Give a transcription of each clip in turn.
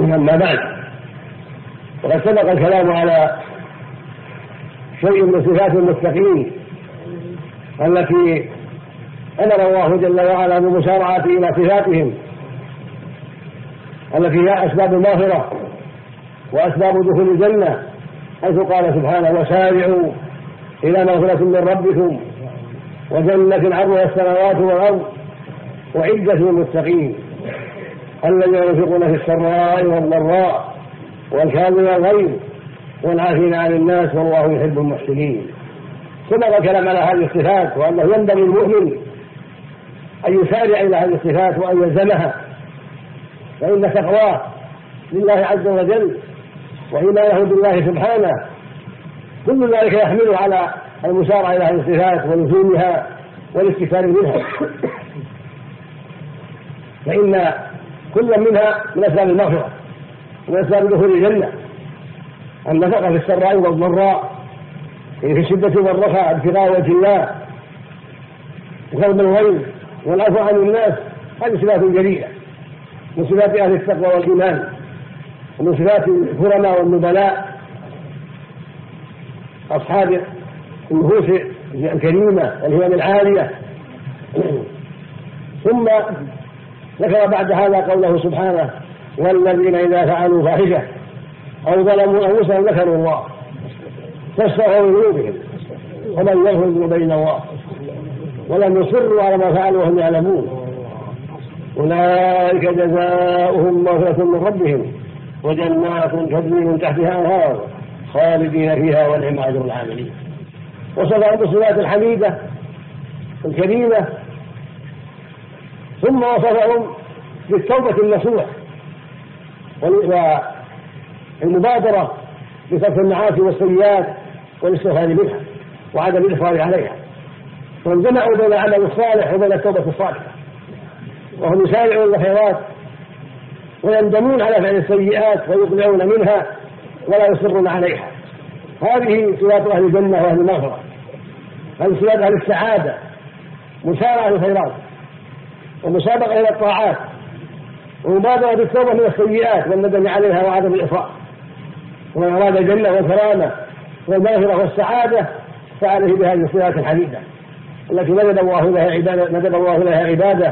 أما بعد، وقد سبق الكلام على شيء من صفات المتقين التي أمر الله جل وعلا بالمسارعة إلى صفاتهم التي هي أسباب المغفرة وأسباب دخول الجنة، حيث قال سبحانه: وسارعوا إلى مغفرة من ربكم وجنة عرضها السماوات والأرض أعدت للمتقين الذين ينفقون في السراء والضراء والكاظمين الغيظ والعافين عن الناس والله يحب المحسنين. سبق الكلام على هذه الصفات، وأنه ينبغي المؤمن أن يسارع إلى هذه الصفات وأن يلزمها، فإن تقواه لله عز وجل وإيمانه بالله سبحانه كل ذلك يحمله على المسارعة إلى هذه الصفات ولزومها والاستكثار منها، فإن كل منها من أسباب المغفرة ومن أسباب دخول الجنة. النفقة في السراء والضراء، في الشدة والرخاء، ابتغاء وجه الله وكظم الغيظ والعفو عن الناس، هذه صفات جليلة من صفات أهل التقوى والإيمان ومن صفات الكرماء والنبلاء أصحاب النفوس الكريمة والهمم العالية. ثم ذكر بعد هذا قوله سبحانه: والذين إذا فعلوا فاحشة أو ظلموا أنفسهم ذكروا الله فاستغفروا لذنوبهم ومن يغفر الذنوب إلا الله ولم يصروا على ما فعلوا وهم يعلمون أولئك جزاؤهم مغفرة من ربهم وجنات تجري من تحتها أنهار خالدين فيها ونعم أجر العاملين. وصفهم بالصفات الحميدة الكريمة، ثم وصفهم بالتوبة النصوح والمبادرة بترك المعاصي والسيئات والاستغفار منها وعدم الإصرار عليها، وهم جمعوا بين العمل الصالح وبين التوبة الصالحة، وهم يسارعون الخيرات ويندمون على فعل السيئات ويقلعون منها ولا يصرون عليها. هذه صفات أهل الجنة وأهل المغفرة، هذه صفات أهل السعادة، مسارعة الخيرات ومسابقة إلى الطاعات ومبادرة بالتوبة من السيئات والندم عليها وعدم الإصرار. ومن أراد الجنة والكرامة والمغفرة والسعادة فعليه بهذه الصفات الحميدة التي ندب الله لها عباده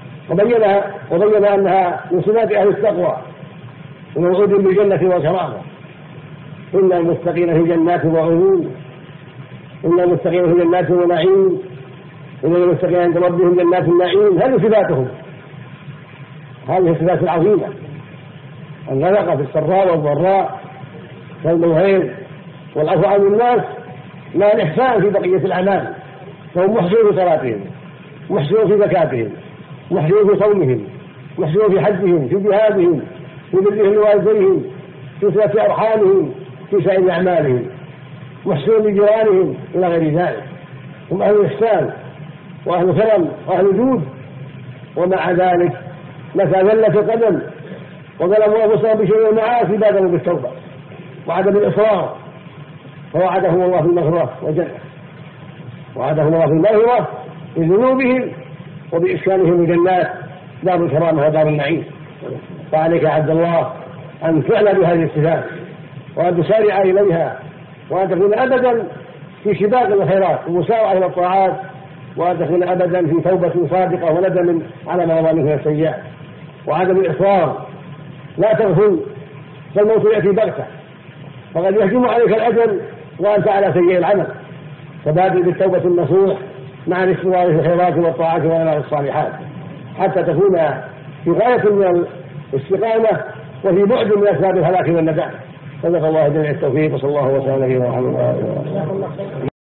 وبين أنها من صفات أهل التقوى وموعود بالجنة والكرامة. إن المتقين في جنات وعيون، إن المتقين في جنات ونعيم، إن المتقين عند ربهم جنات النعيم. هذه صفاتهم، هذه الصفات العظيمة: النفقة في السراء والضراء والغيظ والعفو عن الناس مع الإحسان في بقية الأعمال. فهم محسنون في صلاتهم، محسنون في زكاتهم، محسنون في صومهم، محسنون في حجهم، في جهادهم، في برهم لوالديهم، في صلة أرحامهم، في سائر أعمالهم، محسنون لجيرانهم إلى غير ذلك. هم أهل إحسان وأهل كرم وأهل جود، ومع ذلك متى زلت القدم وظلموا أنفسهم بشيء المعاصي بادروا بالتوبة وعدم الإصرار، فوعدهم الله في المغفرة والجنة، وعدهم الله في المغفرة بذنوبهم وبإسكانهم الجنات دار الكرامة ودار النعيم. فعليك يا عبد الله أن تعلى بهذه الصفات وأن تسارع إليها وأن تكون أبدا في سباق الخيرات ومسارعة إلى الطاعات، وأن تكون أبدا في توبة صادقة وندم على ما مضى من السيئات وعدم الإصرار. لا تغفل فالموت يأتي بغتة، فقد يهجم عليك الأجل وأنت على سيء العمل، فبادر بالتوبة النصوح مع الاستمرار في الخيرات والطاعات والأعمال الصالحات حتى تكون في غاية من الاستقامة وفي بعد من أسباب الهلاك والندامة. صدق الله جل التوفيق، وصلى الله وسلم على محمد.